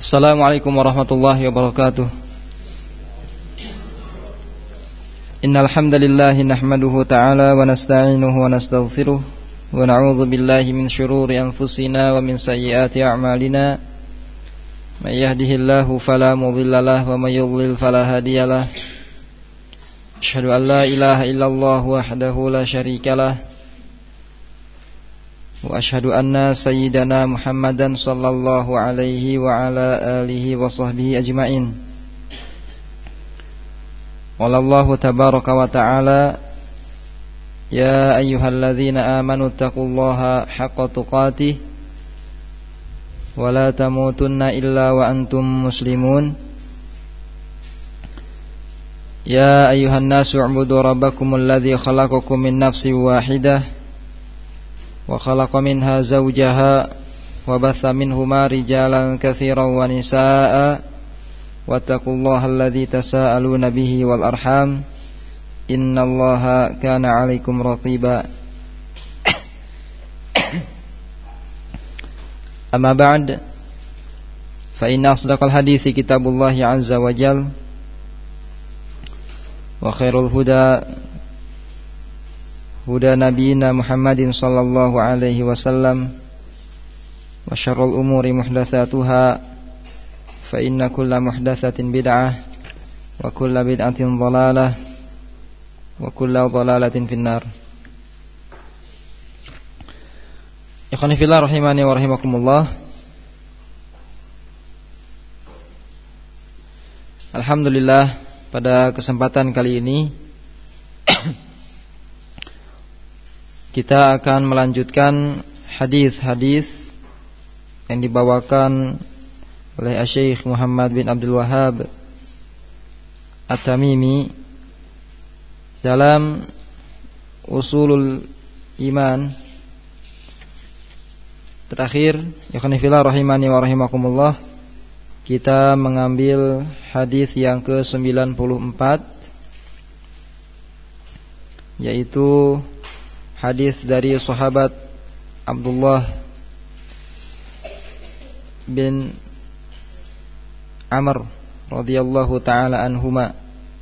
Assalamualaikum warahmatullahi wabarakatuh. Innal hamdalillah nahmaduhu ta'ala wa nasta'inuhu wa nastaghfiruh wa na'udzu billahi min shururi anfusina wa min sayyiati a'malina. May yahdihillahu fala mudhillalah wa may yudlil fala hadiyalah. Asyhadu an la ilaha illallah wahdahu la syarikalah. Wa asyhadu anna sayyidana Muhammadan sallallahu alaihi wa ala alihi wa sahbihi ajma'in. Wallahu tabaraka wa ta'ala, ya ayyuhalladzina amanu taqullaha haqqa tuqatih wa la tamutunna illa wa antum muslimun. Ya ayyuhan nasu u'budu rabbakumul ladzi khalaqakum min nafsin wahidah wa khalaqa minha zawjaha wa batha minhuma rijalan katsiran wa nisaa'a wattaqullaha alladzi tasaaluna bihi wal arham innallaha kana 'alaikum raqiba. Amma ba'd, fa inna asdaqal hadithi kitabullahi 'azza wa jalla wa khairul huda huda nabiyina Muhammadin sallallahu alaihi wasallam wa syarrul umuri muhdatsatuha fa inna kulla muhdatsatin bid'ah wa kulla bid'atin dhalalah wa kulla dhalalatin finnar. Ikhwani fillah rahimani wa rahimakumullah. Alhamdulillah, pada kesempatan kali ini kita akan melanjutkan hadis-hadis yang dibawakan oleh Syekh Muhammad bin Abdul Wahhab At-Tamimi dalam Ushulul Iman. Terakhir, ikhwan fillah rahimani wa rahimakumullah, kita mengambil hadis yang ke-94, yaitu hadis dari sahabat Abdullah bin Amr radhiyallahu taala anhuma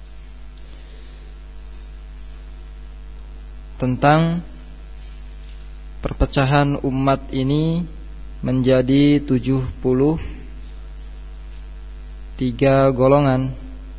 tentang perpecahan umat ini menjadi 73 golongan.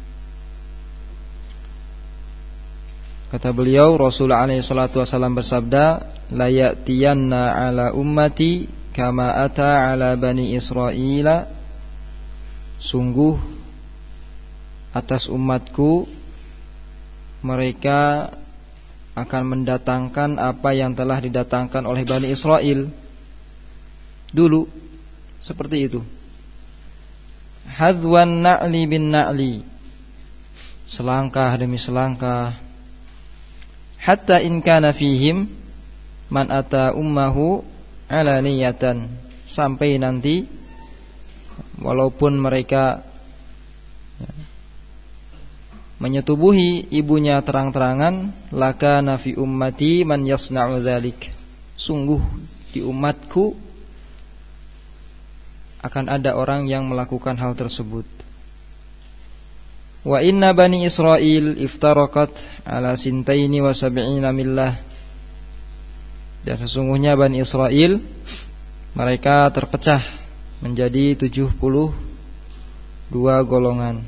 Kata beliau, Rasulullah alaihi salatu wasallam bersabda, la ya'tiyanna ala ummati kama ata ala bani Israila. Sungguh atas umatku mereka akan mendatangkan apa yang telah didatangkan oleh Bani Israel dulu, seperti itu. Hadwan na'li bin na'li, selangkah demi selangkah. Hatta in kana fihim man ata ummahu alaniyatan, sampai nanti walaupun mereka menyetubuhi ibunya terang-terangan, lakana fi ummati man yasna'u dzalik, sungguh di umatku akan ada orang yang melakukan hal tersebut. Wa inna bani Israil iftaraqat ala sintaini wa sab'ina millah, dan sesungguhnya Bani Israel mereka terpecah menjadi 72 golongan.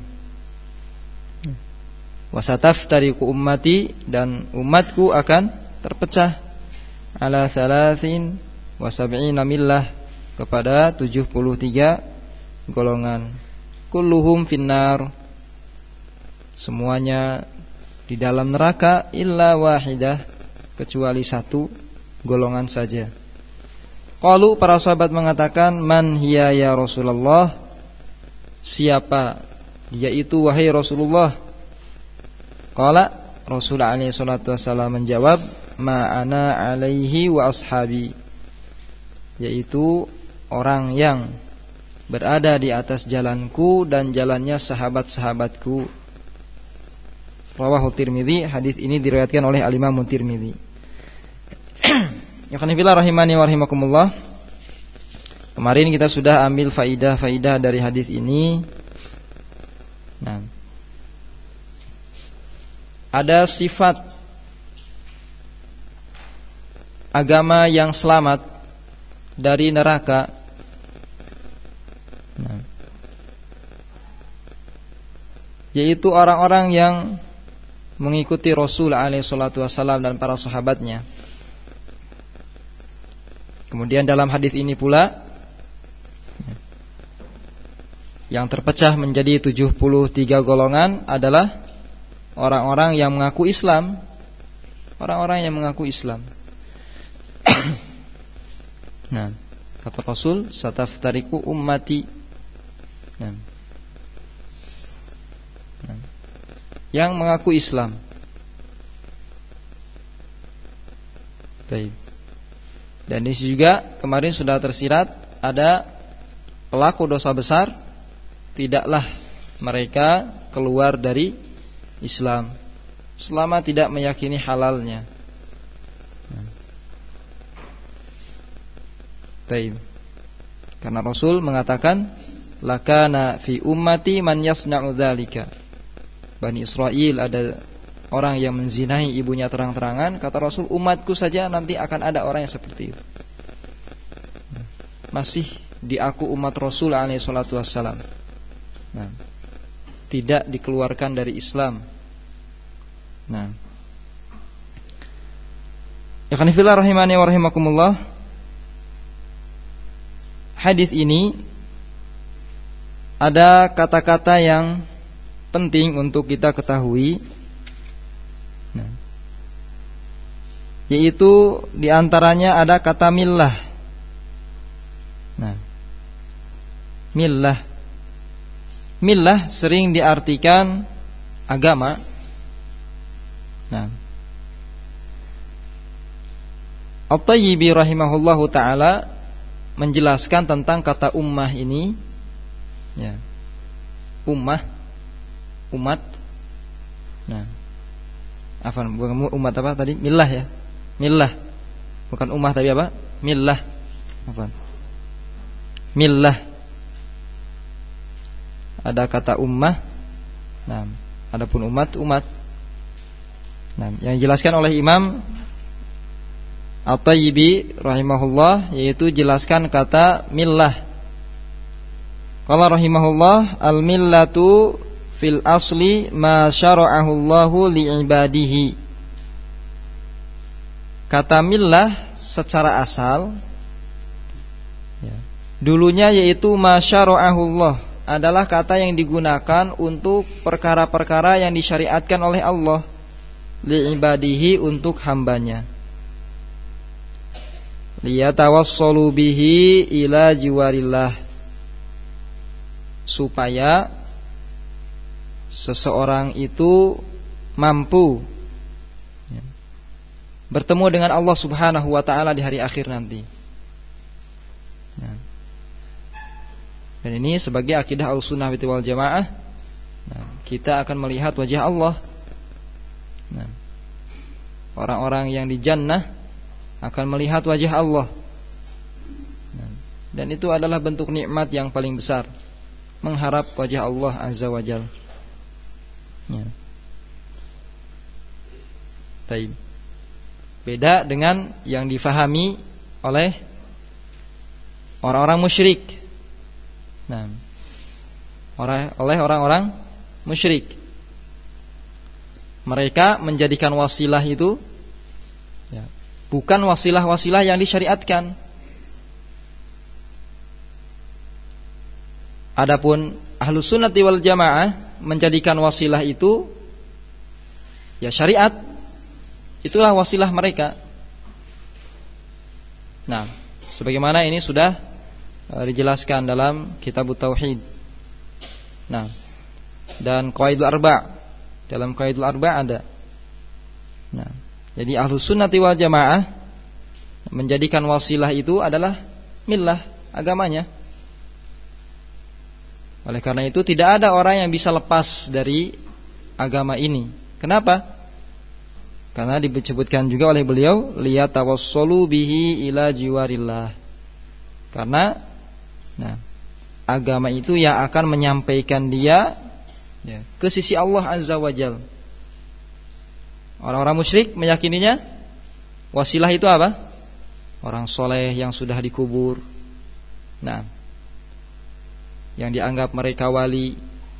Wasataftariqu ummati, dan umatku akan terpecah ala thalathin wa sab'ina millah, kepada 73 golongan. Kulluhum finnar, semuanya di dalam neraka, illa wahidah, kecuali satu golongan saja. Qalu, para sahabat mengatakan, man hiya ya Rasulullah, siapa dia itu wahai Rasulullah? Qala, Rasulullah alaihi salatu wasallam menjawab, ma ana alaihi wa ashabi, yaitu orang yang berada di atas jalanku dan jalannya sahabat-sahabatku. Rawahu Tirmidzi, hadis ini diriwayatkan oleh Al-Imam Tirmidzi. Ya khonifillah rahimani wa rahimakumullah. Kemarin kita sudah ambil faidah-faidah dari hadis ini. Nah, ada sifat agama yang selamat dari neraka. Nah, yaitu orang-orang yang mengikuti Rasul alaihi salatu wassalam dan para sahabatnya. Kemudian dalam hadis ini pula yang terpecah menjadi 73 golongan adalah orang-orang yang mengaku Islam. Orang-orang yang mengaku Islam. Nah, kata Rasul, "Sataftariqu ummati." Nah, yang mengaku Islam. Baik. Dan di sini juga kemarin sudah tersirat ada pelaku dosa besar, tidaklah mereka keluar dari Islam selama tidak meyakini halalnya. Baik. Karena Rasul mengatakan, "Lakana fi ummati man yasna'u dzalika." Bani Israel ada orang yang menzinahi ibunya terang-terangan. Kata Rasul, umatku saja nanti akan ada orang yang seperti itu. Masih diaku umat Rasul alaihi salatu wassalam. Nah, tidak dikeluarkan dari Islam. Nah, ikhwan fillah rahimani wa rahimakumullah. Hadis ini ada kata-kata yang penting untuk kita ketahui. Nah, yaitu diantaranya ada kata millah. Nah, millah. Millah sering diartikan agama. Nah, At-Tayyibi rahimahullahu ta'ala menjelaskan tentang kata ummah ini, ya. Ummah, umat. Nah, bukan umat apa tadi? Millah ya. Millah. Bukan ummah tapi apa? Millah. Apa? Millah. Ada kata ummah. Nah, adapun umat. Nah, yang dijelaskan oleh Imam At-Tayyibi rahimahullah yaitu jelaskan kata millah. Qala rahimahullah, al-millatu fil asli ma syara'ahu Allahu li'ibadihi. Kata millah secara asal ya, dulunya yaitu ma syara'ahu Allah, adalah kata yang digunakan untuk perkara-perkara yang disyariatkan oleh Allah li'ibadihi, untuk hambanya, liyatawassalu bihi ila jiwarillah, supaya seseorang itu mampu bertemu dengan Allah Subhanahu wa ta'ala di hari akhir nanti. Nah, dan ini sebagai akidah Ahlussunnah wal Jamaah. Nah, kita akan melihat wajah Allah. Nah, orang-orang yang di jannah akan melihat wajah Allah. Nah, dan itu adalah bentuk nikmat yang paling besar, mengharap wajah Allah Azza wa Jalla. Ya. Taib. Beda dengan yang difahami oleh orang-orang musyrik. Nah, oleh orang-orang musyrik, mereka menjadikan wasilah itu ya, bukan wasilah-wasilah yang disyariatkan. Adapun Ahlussunnah wal Jamaah menjadikan wasilah itu ya syariat. Itulah wasilah mereka. Nah, sebagaimana ini sudah dijelaskan dalam Kitab Tauhid. Nah, dan Qawaidul Arba', dalam Qawaidul Arba' ada. Nah, jadi Ahlussunnah wal Jamaah menjadikan wasilah itu adalah millah, agamanya. Oleh karena itu tidak ada orang yang bisa lepas dari agama ini. Kenapa? Karena disebutkan juga oleh beliau, liyatawassalu bihi ila jiwarillah. Karena Nah, agama itu yang akan menyampaikan dia ke sisi Allah Azza wa Jalla. Orang-orang musyrik meyakininya wasilah itu apa? Orang soleh yang sudah dikubur. Nah, yang dianggap mereka wali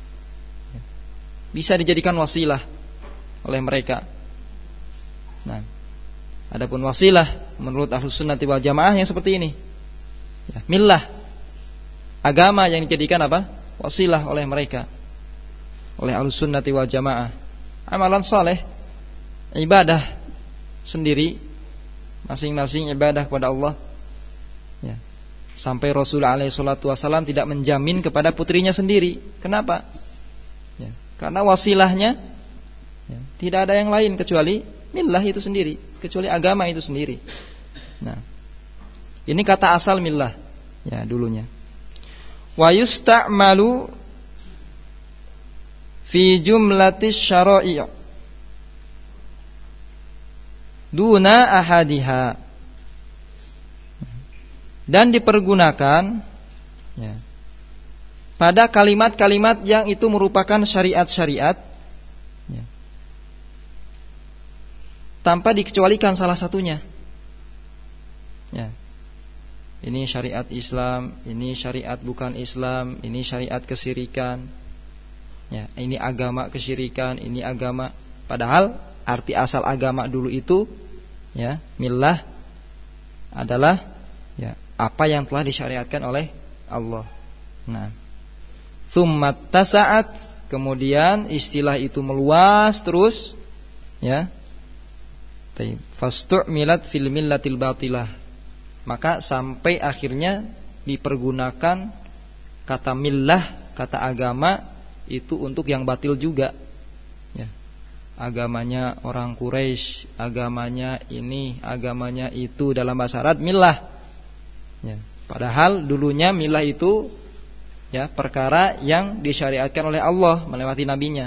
bisa dijadikan wasilah oleh mereka. Nah, adapun wasilah menurut Ahlus Sunnati wal Jamaah yang seperti ini, millah, agama yang dijadikan apa? Wasilah oleh mereka, oleh Ahlus Sunnati wal Jamaah. Amalan soleh, ibadah sendiri, masing-masing ibadah kepada Allah. Sampai Rasulullah SAW tidak menjamin kepada putrinya sendiri. Kenapa? Karena wasilahnya tidak ada yang lain kecuali millah itu sendiri, kecuali agama itu sendiri. Nah, ini kata asal millah dulunya. Wa yusta'malu fi jumlatis syara'i' duna ahadiha, dan dipergunakan pada kalimat-kalimat yang itu merupakan syariat-syariat tanpa dikecualikan salah satunya. Ini syariat Islam, ini syariat bukan Islam, ini syariat kesyirikan, ini agama kesyirikan, ini agama. Padahal arti asal agama dulu itu millah adalah apa yang telah disyariatkan oleh Allah. Nah, tsummat tasa'at, kemudian istilah itu meluas terus, fastu'milat fil millatil batilah, maka sampai akhirnya dipergunakan kata millah, kata agama itu untuk yang batil juga. Agamanya orang Quraisy, agamanya ini, agamanya itu, dalam bahasa Arab millah. Padahal dulunya millah itu perkara yang disyariatkan oleh Allah melewati nabinya.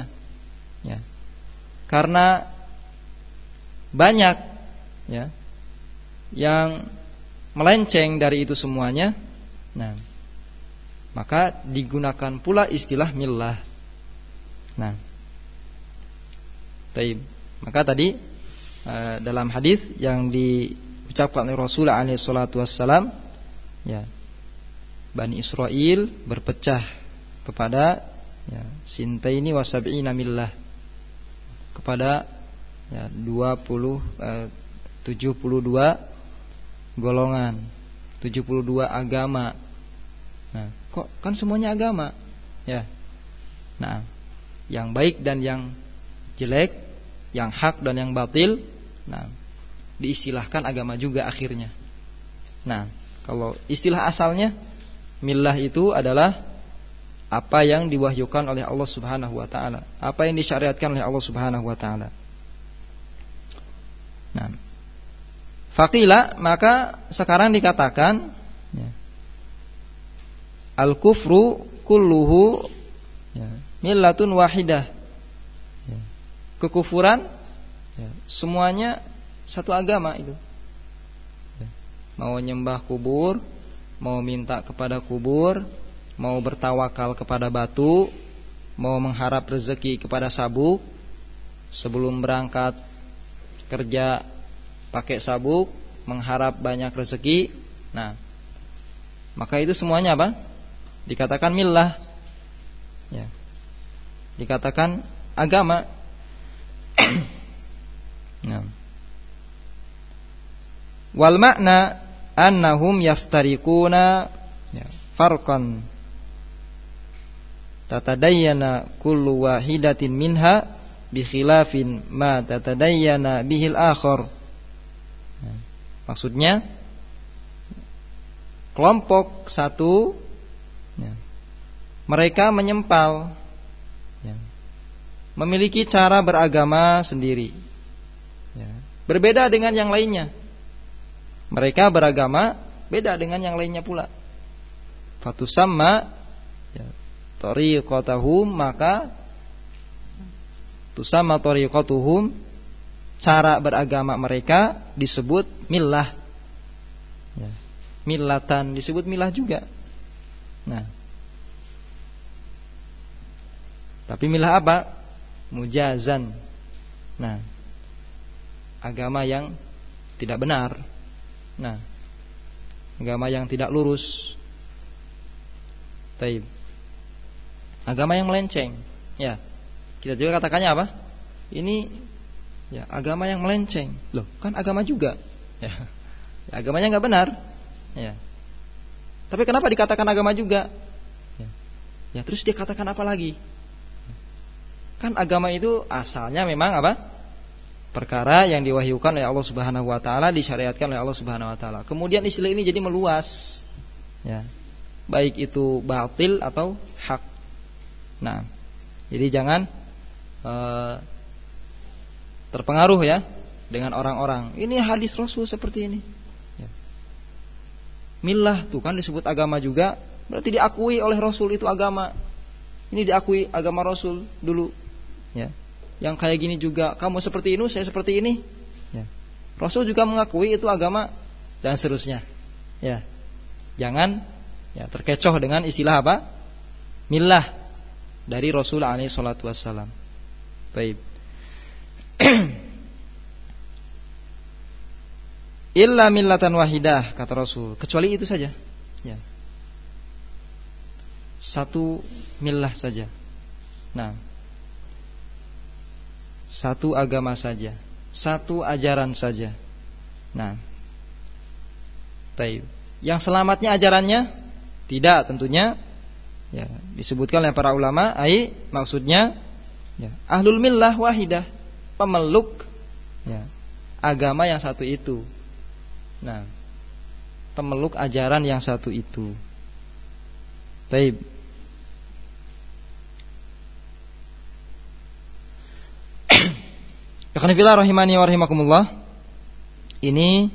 Karena banyak yang melenceng dari itu semuanya, maka digunakan pula istilah millah. Maka tadi dalam hadis yang diucapkan oleh Rasulullah SAW, Bani Israel berpecah kepada sintaini wa sab'ina millah, kepada 72 golongan, 72 agama. Nah, kok kan semuanya agama? Nah, yang baik dan yang jelek, yang hak dan yang batil, diistilahkan agama juga akhirnya. Nah, kalau istilah asalnya millah itu adalah apa yang diwahyukan oleh Allah Subhanahu wa taala, apa yang disyariatkan oleh Allah Subhanahu wa taala. Nah, faqila, maka sekarang dikatakan al-kufru kulluhu millatun wahidah. Kekufuran semuanya satu agama itu. Mau nyembah kubur, mau minta kepada kubur, mau bertawakal kepada batu, mau mengharap rezeki kepada sabuk, sebelum berangkat kerja pakai sabuk, mengharap banyak rezeki. Nah, maka itu semuanya apa? Dikatakan millah, dikatakan agama. Wal makna annahum yaftariquna farqan tatadayyana kullu wahidatin minha bi khilafin ma tatadayyana bihil akhar. Maksudnya kelompok satu mereka menyempal, memiliki cara beragama sendiri, berbeda dengan yang lainnya. Mereka beragama beda dengan yang lainnya pula. Fatusamma tariqatuhum, maka tusamma tariqatuhum, cara beragama mereka disebut millah. Millatan disebut millah juga. Nah, tapi milah apa? Mujazan. Nah, agama yang tidak benar. Nah, agama yang tidak lurus. Taib. Agama yang melenceng. Ya. Kita juga katakannya apa? Ini ya agama yang melenceng. Loh, kan agama juga. Ya. Agamanya enggak benar. Ya. Tapi kenapa dikatakan agama juga? Ya, terus dia katakan apa lagi? Kan agama itu asalnya memang apa? Perkara yang diwahyukan oleh Allah Subhanahu wa taala, disyariatkan oleh Allah Subhanahu wa taala. Kemudian istilah ini jadi meluas. Ya. Baik itu batil atau hak. Nah, jadi jangan terpengaruh ya dengan orang-orang. Ini hadis Rasul seperti ini. Ya. Millah tuh kan disebut agama juga, berarti diakui oleh Rasul itu agama. Ini diakui agama Rasul dulu. Ya. Yang kayak gini juga, kamu seperti ini, saya seperti ini. Ya. Rasul juga mengakui itu agama dan seterusnya. Ya. Jangan ya terkecoh dengan istilah apa? Millah dari Rasul alaihi salatu wassalam. Baik. Illa millatan wahidah, kata Rasul, kecuali itu saja. Ya. Satu millah saja. Nah, satu agama saja, satu ajaran saja. Nah, baik. Yang selamatnya ajarannya? Tidak, tentunya. Ya, disebutkan oleh para ulama, maksudnya ya, ahlul millah wahidah, pemeluk ya, agama yang satu itu. Nah, pemeluk ajaran yang satu itu. Baik. Ikhwanifillah rahimani wa rahimakumullah. Ini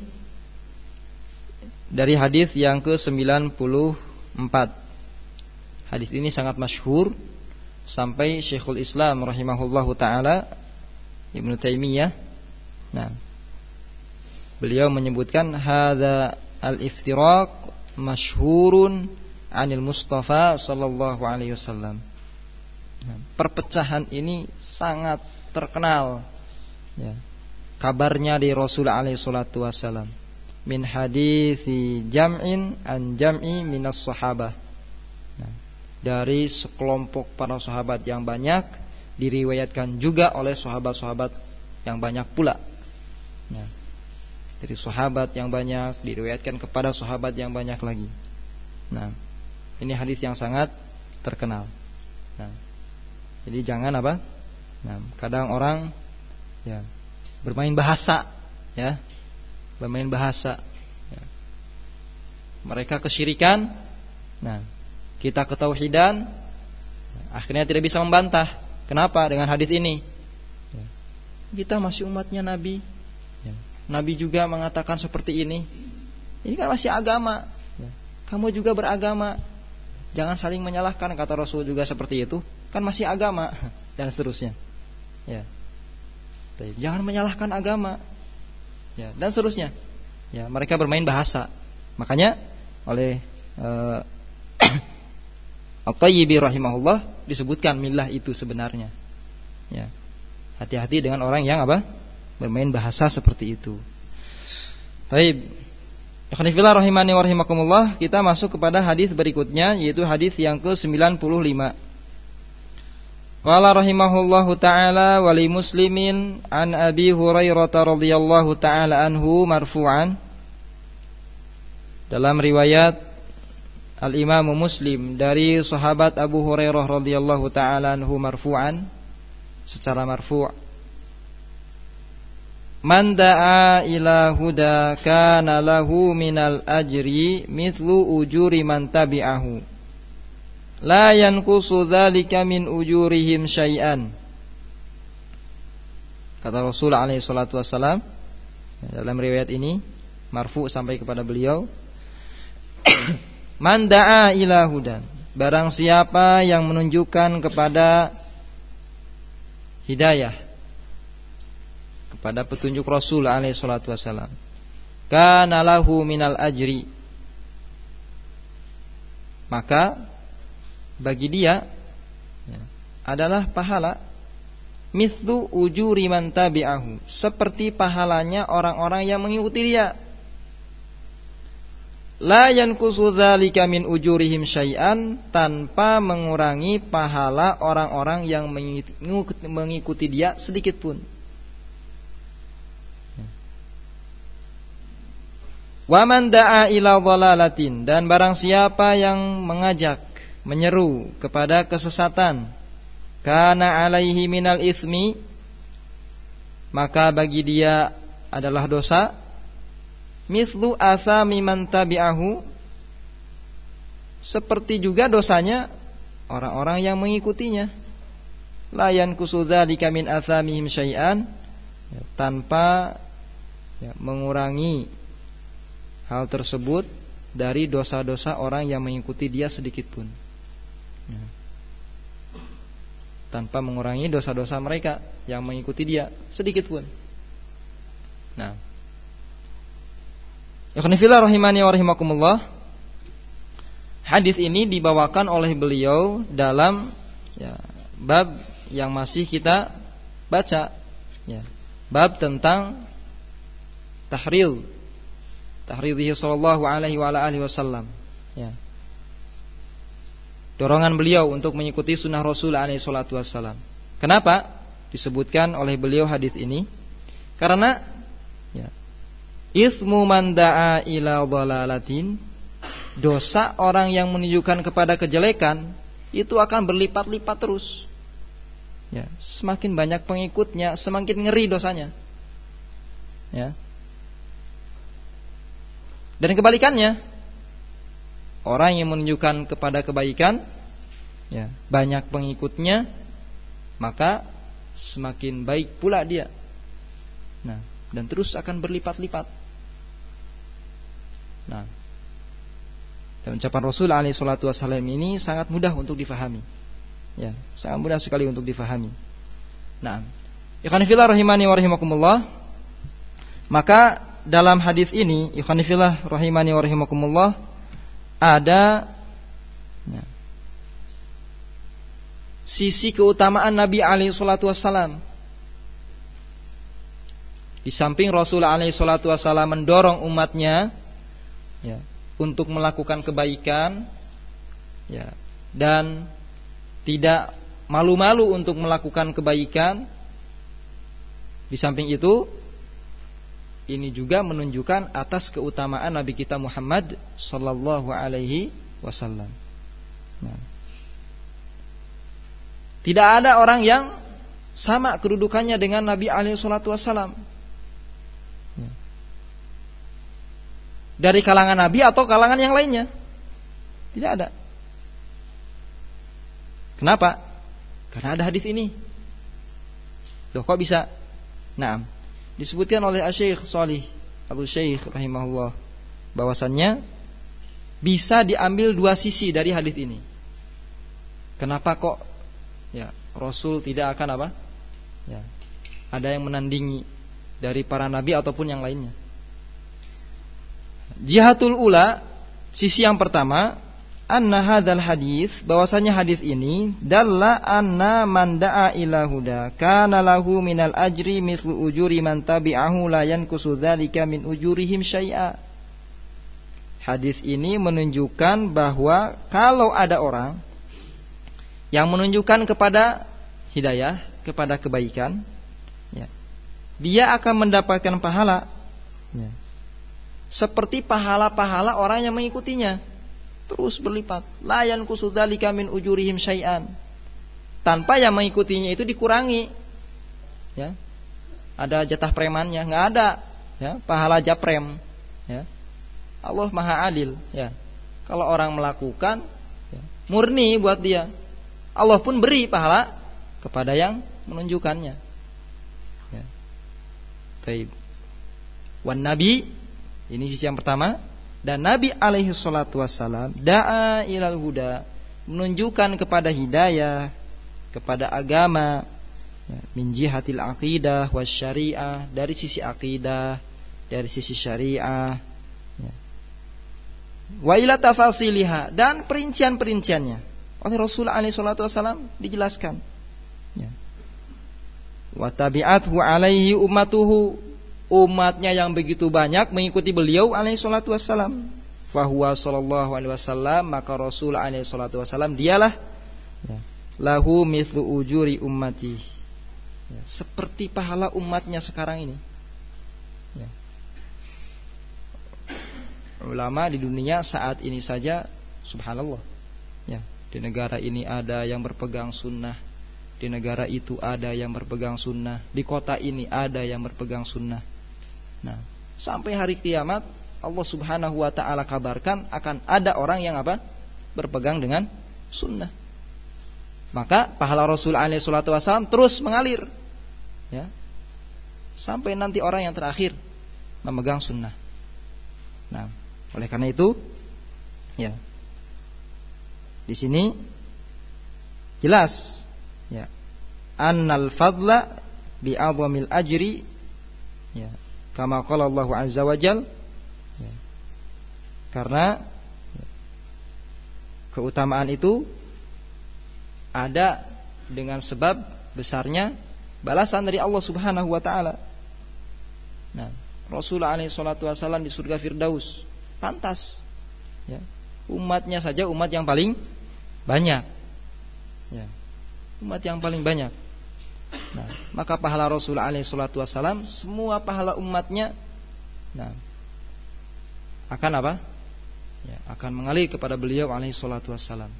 dari hadis yang ke-94. Hadis ini sangat masyhur sampai Syekhul Islam rahimahullahu taala Ibnu Taimiyah. Nah, beliau menyebutkan hadza al-iftiraq masyhurun 'anil Mustafa sallallahu alaihi wasallam. Nah, perpecahan ini sangat terkenal ya. Kabarnya dari Rasul alaihi salatu wasallam min hadithi jam'in an jam'i minas sahabah. Nah, dari sekelompok para sahabat yang banyak, diriwayatkan juga oleh sahabat-sahabat yang banyak pula. Nah, dari sahabat yang banyak diriwayatkan kepada sahabat yang banyak lagi. Nah, ini hadis yang sangat terkenal. Nah, jadi jangan apa? Nah, kadang orang ya bermain bahasa, ya, bermain bahasa. Ya. Mereka kesyirikan. Nah, kita ketauhidan. Akhirnya tidak bisa membantah. Kenapa? Dengan hadis ini. Ya. Kita masih umatnya Nabi. Ya. Nabi juga mengatakan seperti ini. Ini kan masih agama. Ya. Kamu juga beragama. Jangan saling menyalahkan, kata Rasul juga seperti itu. Kan masih agama dan seterusnya. Ya. Jangan menyalahkan agama. Ya, dan seterusnya. Ya, mereka bermain bahasa. Makanya oleh At-Tayyib rahimahullah disebutkan millah itu sebenarnya. Ya. Hati-hati dengan orang yang apa? Bermain bahasa seperti itu. Baik. Ikhwanifillah rahimani wa rahimakumullah, kita masuk kepada hadis berikutnya, yaitu hadis yang ke-95. Qala rahimahullahu ta'ala wa li Muslimin an Abi Hurairah radhiyallahu ta'ala anhu marfu'an. Dalam riwayat Al-Imam Muslim dari sahabat Abu Hurairah radhiyallahu ta'ala anhu marfu'an, secara marfu', man da'a ila huda kana lahu minal ajri mithlu ujuri man tabi'ahu la yanqusu dzalika min ujurihim syai'an. Kata Rasul alaihi salatu wasalam dalam riwayat ini marfu' sampai kepada beliau, man da'a ila hudan, barang siapa yang menunjukkan kepada hidayah, kepada petunjuk Rasul alaihi salatu wasalam, kana lahu minal ajri, maka bagi dia adalah pahala mithlu ujuri man tabi'ahu, seperti pahalanya orang-orang yang mengikuti dia. La yanqusu dzalika min ujurihim syai'an, tanpa mengurangi pahala orang-orang yang mengikuti dia sedikit pun. Wa man da'a ila dhalalatin, dan barang siapa yang mengajak, menyeru kepada kesesatan, kana alaihi minal itsmi, maka bagi dia adalah dosa mithlu athami man tabi'ahu, seperti juga dosanya orang-orang yang mengikutinya. La yanqusu dzalika min athamihim syai'an, tanpa mengurangi hal tersebut dari dosa-dosa orang yang mengikuti dia sedikit pun, tanpa mengurangi dosa-dosa mereka yang mengikuti dia sedikit pun. Nah, ikhwan fillah rahimani wa rahimakumullah, hadis ini dibawakan oleh beliau dalam bab yang masih kita baca, bab tentang tahridhihi sallallahu alaihi wa alihi wasallam, dorongan beliau untuk mengikuti sunnah Rasul alaihi salatu wassalam. Kenapa disebutkan oleh beliau hadis ini? Karena itsmu man da'a ila dhalalatin, dosa orang yang menunjukkan kepada kejelekan itu akan berlipat-lipat terus. Semakin banyak pengikutnya, semakin ngeri dosanya. Dan kebalikannya, orang yang menunjukkan kepada kebaikan, banyak pengikutnya, maka semakin baik pula dia. Dan terus akan berlipat-lipat. Dan ucapan Rasul alaihi salatu wassalam ini sangat mudah untuk difahami. Sangat mudah sekali untuk difahami. Ikhwan fillah rahimani wa rahimakumullah, maka dalam hadis ini, ikhwan fillah rahimani wa rahimakumullah, ada sisi keutamaan Nabi alaihi salatu wassalam. Di samping Rasul alaihi salatu wassalam mendorong umatnya untuk melakukan kebaikan, dan tidak malu-malu untuk melakukan kebaikan, di samping itu ini juga menunjukkan atas keutamaan Nabi kita Muhammad sallallahu alaihi wasallam. Tidak ada orang yang sama kedudukannya dengan Nabi alaihi salatu wasallam, dari kalangan Nabi atau kalangan yang lainnya. Tidak ada. Kenapa? Karena ada hadis ini. Kok bisa? Disebutkan oleh Asy-Syaikh Shalih Al-Syekh rahimahullah bahwasannya bisa diambil dua sisi dari hadis ini. Kenapa kok Rasul tidak akan ada yang menandingi dari para nabi ataupun yang lainnya? Jihatul ula, sisi yang pertama, anna hadzal hadis, bahwasanya hadis ini dalla anna man da'a ila huda kana lahu minal ajri mithlu ujuri man tabi'ahu la yanqusu dzalika min ujurihim syai'a. Hadis ini menunjukkan bahwa kalau ada orang yang menunjukkan kepada hidayah, kepada kebaikan, dia akan mendapatkan pahala seperti pahala-pahala orang yang mengikutinya, terus berlipat. La yanqusu dzalika min ujurihim syai'an, tanpa yang mengikutinya itu dikurangi. Ada jatah premannya, enggak ada. Pahala japrem. Allah Maha Adil. Kalau orang melakukan, murni buat dia, Allah pun beri pahala kepada yang menunjukkannya. Taib. Wan Nabi, ini sisi yang pertama. Dan Nabi alaihi salatu wassalam da'a ilal huda, menunjukkan kepada hidayah, kepada agama, min jihatil aqidah was syariah, dari sisi aqidah, dari sisi syariah, Wa ila tafasiliha, dan perincian-perinciannya oleh Rasul alaihi salatu wasallam dijelaskan. Ya. Wa tabi'athu alaihi ummatuhu, umatnya yang begitu banyak mengikuti beliau alaihi salatu wasallam. Fahuwa sallallahu alaihi wasallam, maka Rasul alaihi salatu wasallam dialah ya, lahu mithlu ujuri ummati, ya, seperti pahala umatnya sekarang ini. Ya. Ulama di dunia saat ini saja, subhanallah, ya, di negara ini ada yang berpegang sunnah, di negara itu ada yang berpegang sunnah, di kota ini ada yang berpegang sunnah. Nah, sampai hari kiamat Allah subhanahu wa ta'ala kabarkan akan ada orang yang apa? Berpegang dengan sunnah. Maka pahala Rasul alaihi salatu wasallam terus mengalir, ya, sampai nanti orang yang terakhir memegang sunnah. Nah, oleh karena itu, ya, di sini jelas, ya, annal fadla bi a'dhamil ajri, ya, kama qala Allah azza wa jalla, ya, karena keutamaan itu ada dengan sebab besarnya balasan dari Allah subhanahu wa ta'ala. Nah, Rasulullah alaihi salatu wasallam di surga Firdaus, pantas, ya, umatnya saja umat yang paling banyak, ya, umat yang paling banyak. Nah, maka pahala Rasulullah alaihi salatu wasallam, semua pahala umatnya, nah, akan apa? Ya, akan mengalir kepada beliau alaihi salatu wasallam.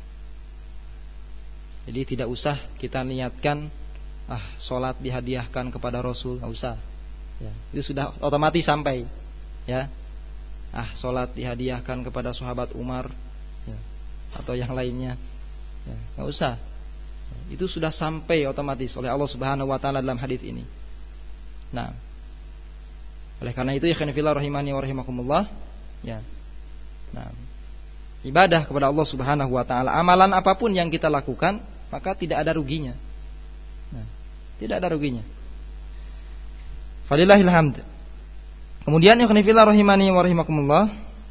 Jadi tidak usah kita niatkan salat dihadiahkan kepada Rasul, enggak usah. Ya, itu sudah otomatis sampai. Ya. Salat dihadiahkan kepada sahabat Umar, ya, atau yang lainnya. Ya, enggak usah. Itu sudah sampai otomatis oleh Allah Subhanahu wa taala dalam hadis ini. Nah, oleh karena itu ikhwan fillah rahimani wa rahimakumullah, ya. Nah, ibadah kepada Allah Subhanahu wa taala, amalan apapun yang kita lakukan, maka tidak ada ruginya. Nah, tidak ada ruginya. Falillahil hamd. Kemudian ikhwan fillah rahimani wa rahimakumullah.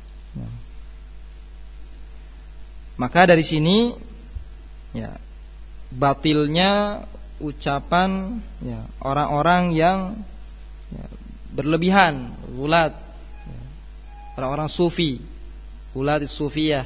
Maka dari sini, ya, batilnya ucapan, ya, orang-orang yang, ya, berlebihan, gulat, ya, orang-orang sufi, gulat sufiyah,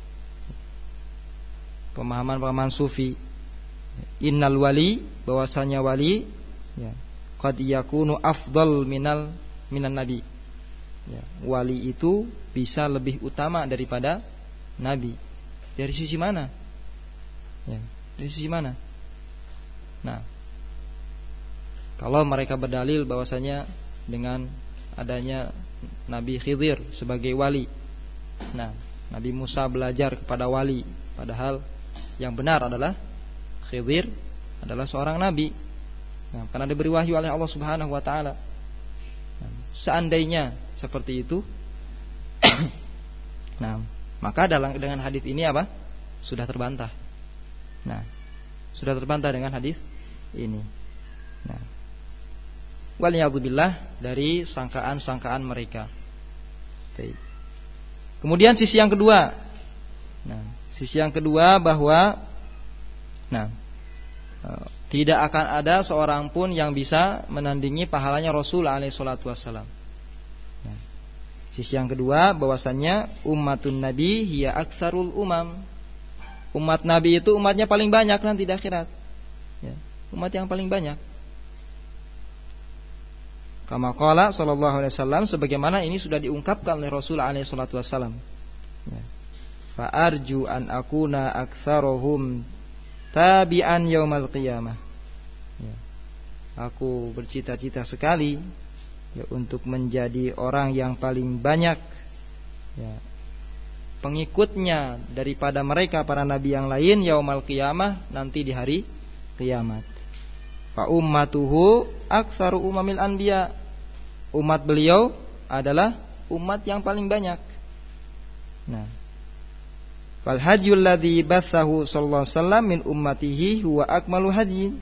pemahaman-pemahaman sufi. Innal wali, bahwasanya wali, ya, qad yakunu afdal minan nabi. Ya, wali itu bisa lebih utama daripada nabi. Dari sisi mana? Ya, dari sisi mana? Nah, kalau mereka berdalil bahwasanya dengan adanya Nabi Khidir sebagai wali, nah, Nabi Musa belajar kepada wali, padahal yang benar adalah Khidir adalah seorang nabi, nah, karena diberi wahyu oleh Allah Subhanahu wa taala. Nah, seandainya seperti itu, nah, maka dengan hadis ini apa? Sudah terbantah. Nah, sudah terbantah dengan hadis ini. Nah, waliyadzubillah dari sangkaan-sangkaan mereka. Baik. Kemudian sisi yang kedua. Nah, sisi yang kedua bahwa, nah, tidak akan ada seorang pun yang bisa menandingi pahalanya Rasul alaihi salatu wassalam. Nah, sisi yang kedua bahwasannya ummatun nabi hiya aktsarul umam. Umat nabi itu umatnya paling banyak nanti di akhirat. Ya, umat yang paling banyak. Kama qala sallallahu alaihi wasallam, sebagaimana ini sudah diungkapkan oleh Rasul alaihi salatu wassalam. Ya. Fa arju an akuna aktsaruhum tabi'an yaumal qiyamah. Ya. Aku bercita-cita sekali, ya, untuk menjadi orang yang paling banyak, ya, pengikutnya daripada mereka para nabi yang lain yaumal qiyamah, nanti di hari kiamat. Fa ummatuhu aktsaru umamil anbiya. Umat beliau adalah umat yang paling banyak. Nah, fal hajjul ladzi batsahu sallallahu alaihi wasallam min ummatihi huwa akmalu hadyin.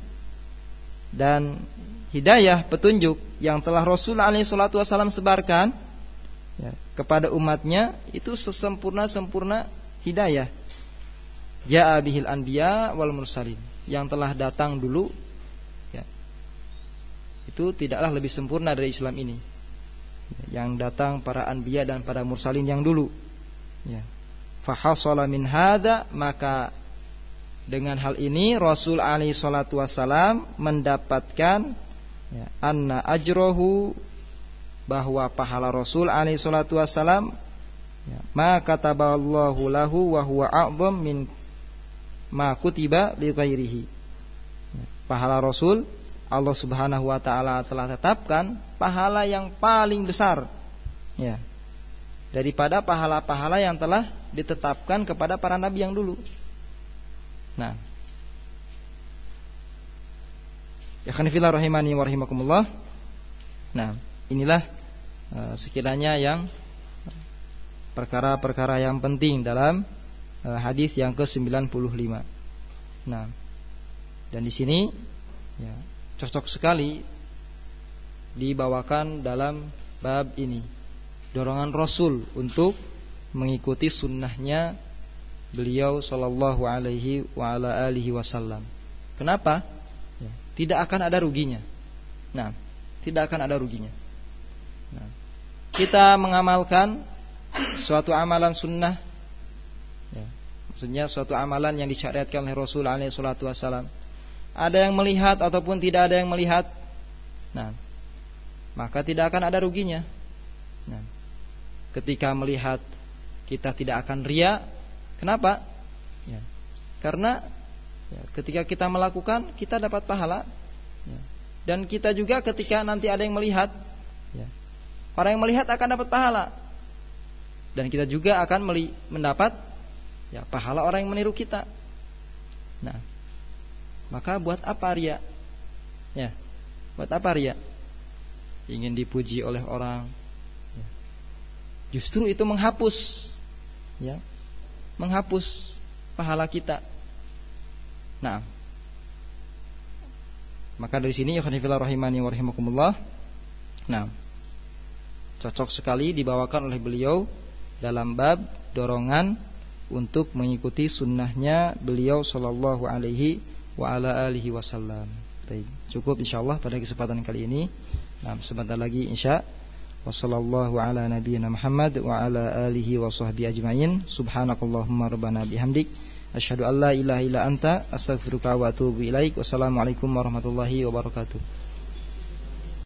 Dan hidayah, petunjuk yang telah Rasul alaihi salatu wasallam sebarkan, ya, kepada umatnya itu sesempurna-sempurna hidayah. Ja'a bihil anbiya wal mursalin, yang telah datang dulu ya, itu tidaklah lebih sempurna dari Islam ini. Yang datang para anbiya dan para mursalin yang dulu ya. Fahasala min hadza, maka dengan hal ini Rasul alaihi salatu wassalam mendapatkan ya, anna ajrohu, bahwa pahala Rasul alaihi salatu wassalam ya, ma kataballahu lahu wa huwa a'dham min ma kutiba li ghairihi. Ya, pahala Rasul Allah Subhanahu wa taala telah tetapkan pahala yang paling besar ya, daripada pahala-pahala yang telah ditetapkan kepada para nabi yang dulu. Nah, ya khanifillah rahimani wa rahimakumullah. Nah, inilah sekiranya yang perkara-perkara yang penting dalam hadis yang ke-95. Nah, dan di sini ya, cocok sekali dibawakan dalam bab ini dorongan Rasul untuk mengikuti sunnahnya beliau sallallahu alaihi wa ala alihi wasallam. Kenapa? Ya, tidak akan ada ruginya. Nah, tidak akan ada ruginya. Nah, kita mengamalkan suatu amalan sunnah ya, maksudnya suatu amalan yang disyariatkan oleh Rasul alaihi salatu wasallam. Ada yang melihat ataupun tidak ada yang melihat. Nah, maka tidak akan ada ruginya. Nah, ketika melihat kita tidak akan riya. Kenapa? Ya, karena ya, ketika kita melakukan kita dapat pahala ya. Dan kita juga ketika nanti ada yang melihat ya, orang yang melihat akan dapat pahala. Dan kita juga akan mendapat ya, pahala orang yang meniru kita. Nah, maka buat apa riya? Ya, buat apa riya? Ingin dipuji oleh orang ya. Justru itu menghapus ya, menghapus pahala kita. Nah, maka dari sini ya khanifillah rahimani wa rahimakumullah. Nah, cocok sekali dibawakan oleh beliau dalam bab dorongan untuk mengikuti sunnahnya beliau sallallahu alaihi wa ala alihi wasallam. Baik, cukup insyaallah pada kesempatan kali ini. Nah, sebentar lagi insya. Wassallallahu ala nabiyyina Muhammad wa ala alihi wa sahbihi ajmain. Subhanakallahumma rabbana bihamdik asyhadu an la ilaha illa anta astaghfiruka wa atubu ilaik. Wassalamualaikum warahmatullahi wabarakatuh.